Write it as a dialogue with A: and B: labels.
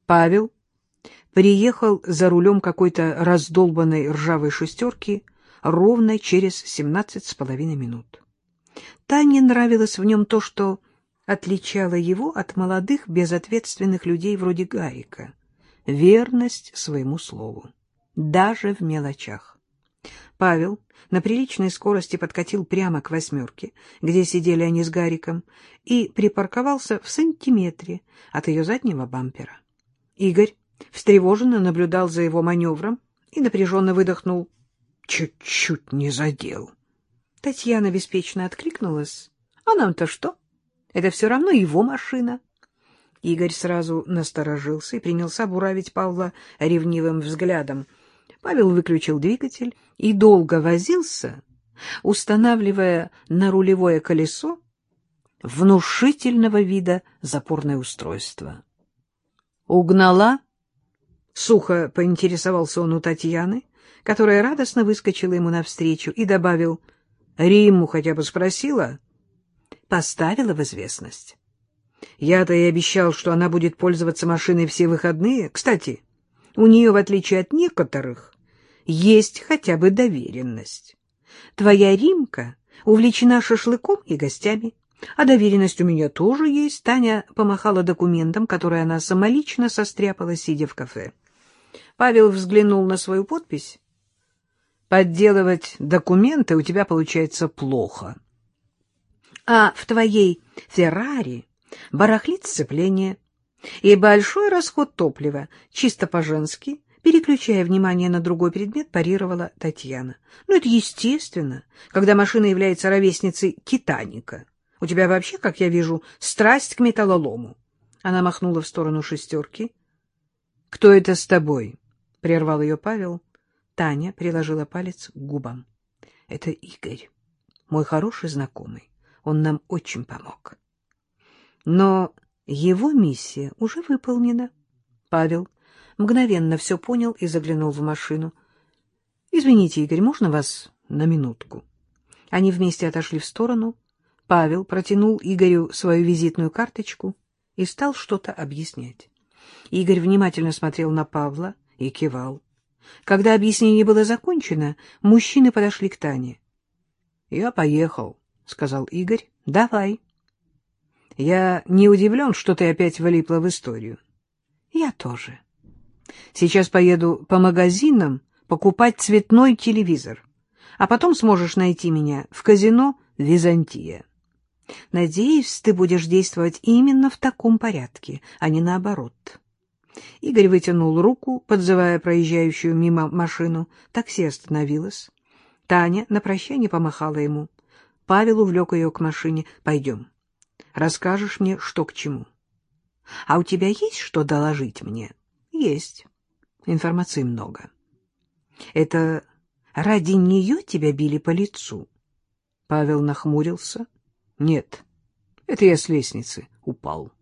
A: Павел приехал за рулем какой-то раздолбанной ржавой шестерки ровно через 17,5 минут. Тане нравилось в нем то, что отличало его от молодых, безответственных людей вроде Гарика — верность своему слову, даже в мелочах. Павел на приличной скорости подкатил прямо к «восьмерке», где сидели они с Гариком, и припарковался в сантиметре от ее заднего бампера. Игорь встревоженно наблюдал за его маневром и напряженно выдохнул. Чуть-чуть не задел. Татьяна беспечно откликнулась. А нам-то что? Это все равно его машина. Игорь сразу насторожился и принялся буравить Павла ревнивым взглядом. Павел выключил двигатель и долго возился, устанавливая на рулевое колесо внушительного вида запорное устройство. «Угнала?» — сухо поинтересовался он у Татьяны, которая радостно выскочила ему навстречу, и добавил: «Римму хотя бы спросила?» «Поставила в известность. Я-то и обещал, что она будет пользоваться машиной все выходные. Кстати, у нее, в отличие от некоторых, есть хотя бы доверенность. Твоя Римка увлечена шашлыком и гостями, а доверенность у меня тоже есть». Таня помахала документом, который она самолично состряпала, сидя в кафе. Павел взглянул на свою подпись. «Подделывать документы у тебя получается плохо. А в твоей Феррари барахлит сцепление и большой расход топлива, чисто по-женски». Переключая внимание на другой предмет, парировала Татьяна. «Ну, это естественно, когда машина является ровесницей «Титаника». У тебя вообще, как я вижу, страсть к металлолому». Она махнула в сторону шестерки. «Кто это с тобой?» — прервал ее Павел. Таня приложила палец к губам. «Это Игорь, мой хороший знакомый. Он нам очень помог». Но его миссия уже выполнена. Павел мгновенно все понял и заглянул в машину. — Извините, Игорь, можно вас на минутку? Они вместе отошли в сторону. Павел протянул Игорю свою визитную карточку и стал что-то объяснять. Игорь внимательно смотрел на Павла и кивал. Когда объяснение было закончено, мужчины подошли к Тане. — Я поехал, — сказал Игорь. — Давай. — Я не удивлен, что ты опять влипла в историю. — Я тоже. Сейчас поеду по магазинам покупать цветной телевизор, а потом сможешь найти меня в казино «Византия». Надеюсь, ты будешь действовать именно в таком порядке, а не наоборот. Игорь вытянул руку, подзывая проезжающую мимо машину. Такси остановилось. Таня на прощание помахала ему. Павел увлек ее к машине. — Пойдем. Расскажешь мне, что к чему. — А у тебя есть что доложить мне? — Есть. Информации много. — Это ради нее тебя били по лицу? Павел нахмурился. — Нет, это я с лестницы упал.